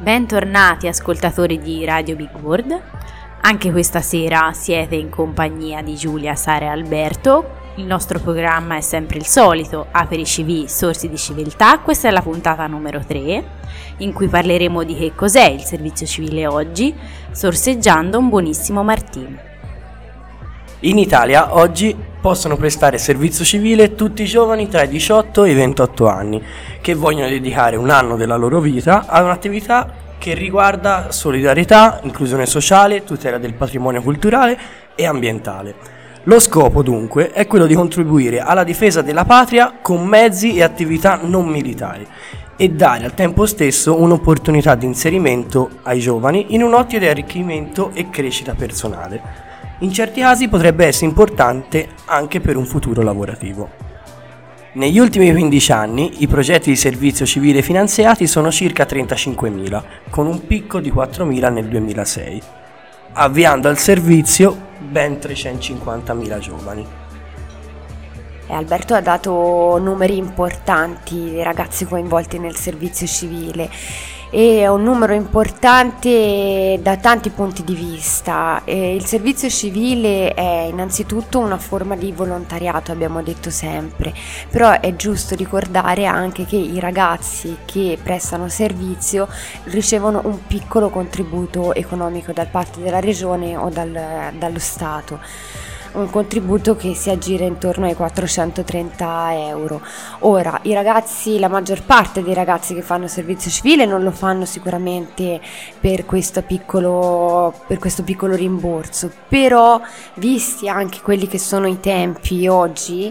Bentornati ascoltatori di Radio Big World. Anche questa sera siete in compagnia di Giulia, Sara e Alberto. Il nostro programma è sempre il solito, Aperi CV, Sorsi di Civiltà. Questa è la puntata numero 3, in cui parleremo di che cos'è il servizio civile oggi, sorseggiando un buonissimo Martino. In Italia oggi possono prestare servizio civile tutti i giovani tra i 18 e i 28 anni che vogliono dedicare un anno della loro vita a un'attività che riguarda solidarietà, inclusione sociale, tutela del patrimonio culturale e ambientale. Lo scopo dunque è quello di contribuire alla difesa della patria con mezzi e attività non militari e dare al tempo stesso un'opportunità di inserimento ai giovani in un'ottica di arricchimento e crescita personale. In certi casi potrebbe essere importante anche per un futuro lavorativo. Negli ultimi 15 anni i progetti di servizio civile finanziati sono circa 35.000, con un picco di 4.000 nel 2006, avviando al servizio ben 350.000 giovani. Alberto ha dato numeri importanti dei ragazzi coinvolti nel servizio civile e è un numero importante da tanti punti di vista. Il servizio civile è innanzitutto una forma di volontariato, abbiamo detto sempre, però è giusto ricordare anche che i ragazzi che prestano servizio ricevono un piccolo contributo economico da parte della regione o dallo Stato. Un contributo che si aggira intorno ai 430 euro. Ora, la maggior parte dei ragazzi che fanno servizio civile non lo fanno sicuramente per questo piccolo rimborso, però visti anche quelli che sono i tempi oggi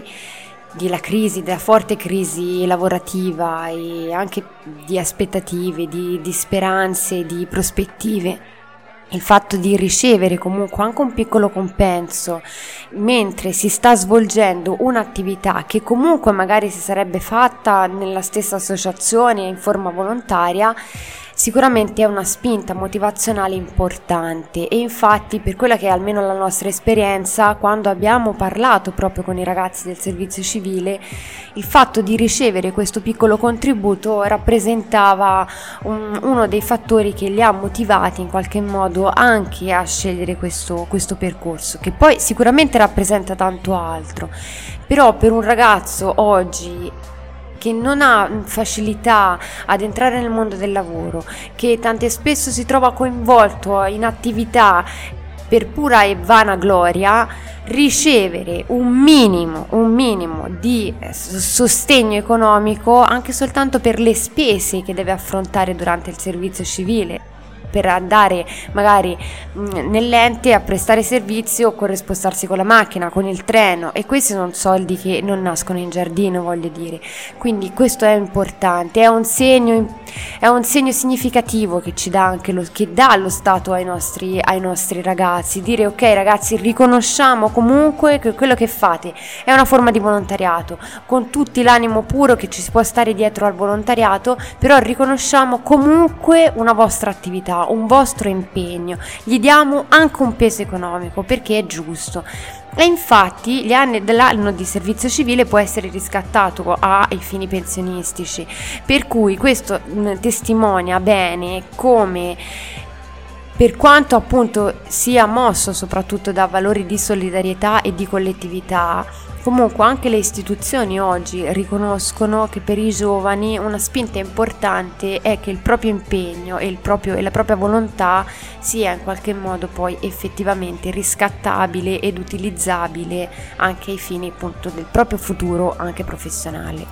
della forte crisi lavorativa e anche di aspettative, di speranze, di prospettive, il fatto di ricevere comunque anche un piccolo compenso mentre si sta svolgendo un'attività che comunque magari si sarebbe fatta nella stessa associazione in forma volontaria, sicuramente è una spinta motivazionale importante. E infatti, per quella che è almeno la nostra esperienza, quando abbiamo parlato proprio con i ragazzi del servizio civile, il fatto di ricevere questo piccolo contributo rappresentava uno dei fattori che li ha motivati in qualche modo anche a scegliere questo percorso, che poi sicuramente rappresenta tanto altro. Però per un ragazzo oggi che non ha facilità ad entrare nel mondo del lavoro, che tante spesso si trova coinvolto in attività per pura e vana gloria, ricevere un minimo di sostegno economico anche soltanto per le spese che deve affrontare durante il servizio civile, per andare magari nell'ente a prestare servizio, occorre spostarsi con la macchina, con il treno, e questi sono soldi che non nascono in giardino, voglio dire. Quindi questo è importante, è un segno significativo che ci dà anche che dà lo Stato ai nostri ragazzi, dire: ok ragazzi, riconosciamo comunque che quello che fate è una forma di volontariato, con tutti l'animo puro che ci si può stare dietro al volontariato, però riconosciamo comunque una vostra attività, un vostro impegno, gli diamo anche un peso economico perché è giusto. E infatti l'anno di servizio civile può essere riscattato ai fini pensionistici, per cui questo testimonia bene come, per quanto appunto sia mosso soprattutto da valori di solidarietà e di collettività, comunque anche le istituzioni oggi riconoscono che per i giovani una spinta importante è che il proprio impegno e la propria volontà sia in qualche modo poi effettivamente riscattabile ed utilizzabile anche ai fini appunto del proprio futuro anche professionale.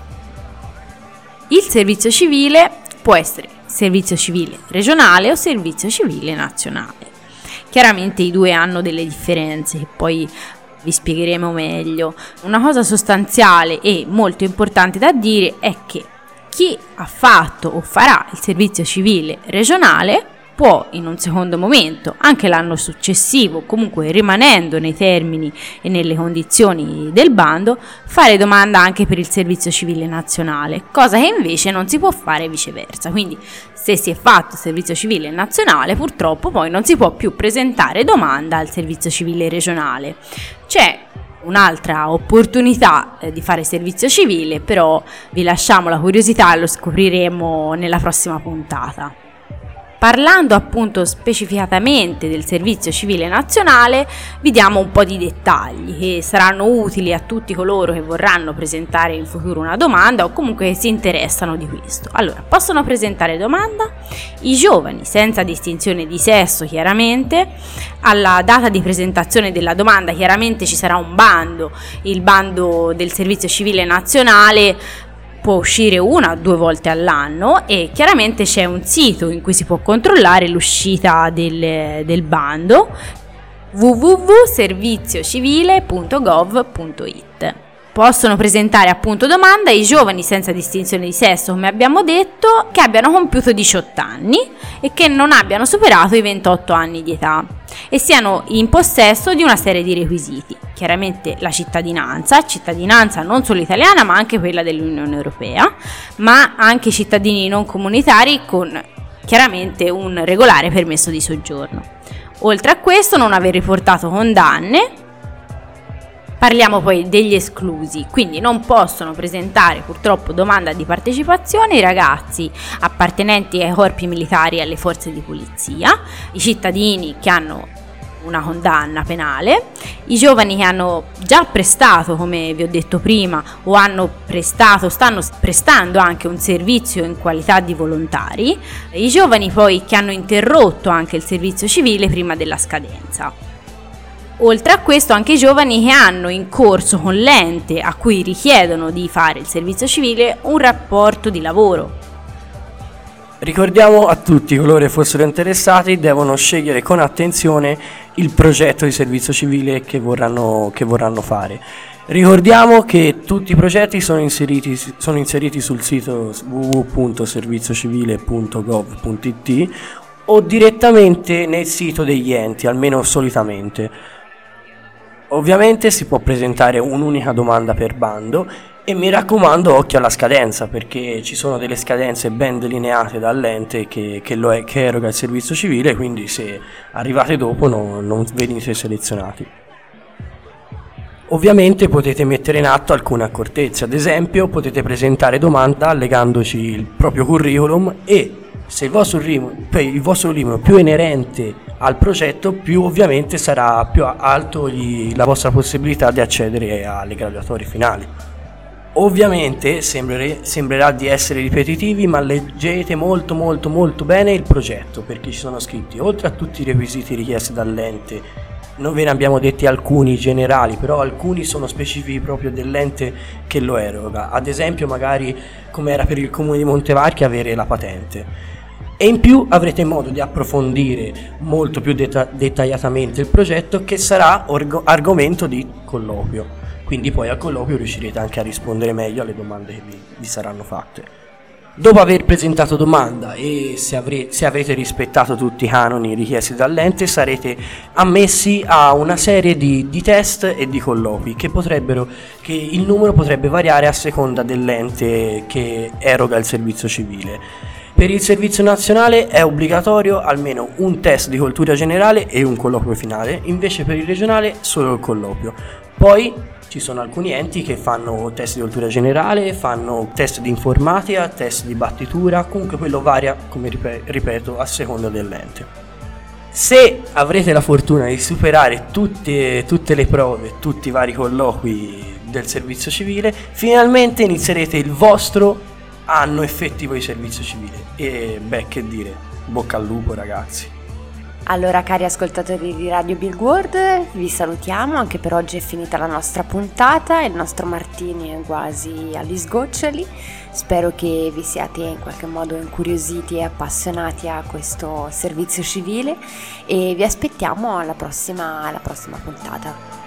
Il servizio civile può essere servizio civile regionale o servizio civile nazionale. Chiaramente i due hanno delle differenze che poi vi spiegheremo meglio. Una cosa sostanziale e molto importante da dire è che chi ha fatto o farà il servizio civile regionale può in un secondo momento, anche l'anno successivo, comunque rimanendo nei termini e nelle condizioni del bando, fare domanda anche per il servizio civile nazionale, cosa che invece non si può fare viceversa. Quindi se si è fatto servizio civile nazionale, purtroppo poi non si può più presentare domanda al servizio civile regionale. C'è un'altra opportunità di fare servizio civile, però vi lasciamo la curiosità e lo scopriremo nella prossima puntata. Parlando appunto specificatamente del servizio civile nazionale, vi diamo un po' di dettagli che saranno utili a tutti coloro che vorranno presentare in futuro una domanda o comunque che si interessano di questo. Allora, possono presentare domanda i giovani, senza distinzione di sesso chiaramente. Alla data di presentazione della domanda chiaramente ci sarà un bando, il bando del servizio civile nazionale può uscire 1 o 2 volte all'anno e chiaramente c'è un sito in cui si può controllare l'uscita del bando, www.serviziocivile.gov.it. Possono presentare appunto domanda i giovani senza distinzione di sesso, come abbiamo detto, che abbiano compiuto 18 anni e che non abbiano superato i 28 anni di età e siano in possesso di una serie di requisiti. Chiaramente la cittadinanza non solo italiana ma anche quella dell'Unione Europea, ma anche i cittadini non comunitari con chiaramente un regolare permesso di soggiorno. Oltre a questo, non aver riportato condanne. Parliamo poi degli esclusi, quindi non possono presentare purtroppo domanda di partecipazione i ragazzi appartenenti ai corpi militari e alle forze di polizia, i cittadini che hanno una condanna penale, i giovani che hanno già prestato, come vi ho detto prima, o stanno prestando anche un servizio in qualità di volontari, i giovani poi che hanno interrotto anche il servizio civile prima della scadenza. Oltre a questo anche i giovani che hanno in corso con l'ente a cui richiedono di fare il servizio civile un rapporto di lavoro. Ricordiamo a tutti coloro che fossero interessati devono scegliere con attenzione il progetto di servizio civile che vorranno fare. Ricordiamo che tutti i progetti sono inseriti sul sito www.serviziocivile.gov.it o direttamente nel sito degli enti, almeno solitamente. Ovviamente si può presentare un'unica domanda per bando e mi raccomando occhio alla scadenza, perché ci sono delle scadenze ben delineate dall'ente che eroga il servizio civile, quindi se arrivate dopo non venite selezionati. Ovviamente potete mettere in atto alcune accortezze, ad esempio potete presentare domanda allegandoci il proprio curriculum e se il vostro curriculum più inerente al progetto, più ovviamente sarà più alto la vostra possibilità di accedere alle graduatorie finali. Ovviamente sembrerà di essere ripetitivi, ma leggete molto molto molto bene il progetto, perché ci sono scritti, oltre a tutti i requisiti richiesti dall'ente, non ve ne abbiamo detti alcuni generali, però alcuni sono specifici proprio dell'ente che lo eroga, ad esempio magari come era per il comune di Montevarchi avere la patente. E in più avrete modo di approfondire molto più dettagliatamente il progetto, che sarà argomento di colloquio, quindi poi al colloquio riuscirete anche a rispondere meglio alle domande che vi saranno fatte. Dopo aver presentato domanda e se avrete rispettato tutti i canoni richiesti dall'ente, sarete ammessi a una serie di test e di colloqui che il numero potrebbe variare a seconda dell'ente che eroga il servizio civile. Per il servizio nazionale è obbligatorio almeno un test di cultura generale e un colloquio finale, invece per il regionale solo il colloquio. Poi ci sono alcuni enti che fanno test di cultura generale, fanno test di informatica, test di battitura, comunque quello varia, come ripeto, a seconda dell'ente. Se avrete la fortuna di superare tutte le prove, tutti i vari colloqui del servizio civile, finalmente inizierete il vostro anno effettivo di servizio civile e che dire, bocca al lupo ragazzi. Allora cari ascoltatori di Radio Billboard, vi salutiamo, anche per oggi è finita la nostra puntata, il nostro Martini è quasi agli sgoccioli, spero che vi siate in qualche modo incuriositi e appassionati a questo servizio civile e vi aspettiamo alla prossima puntata.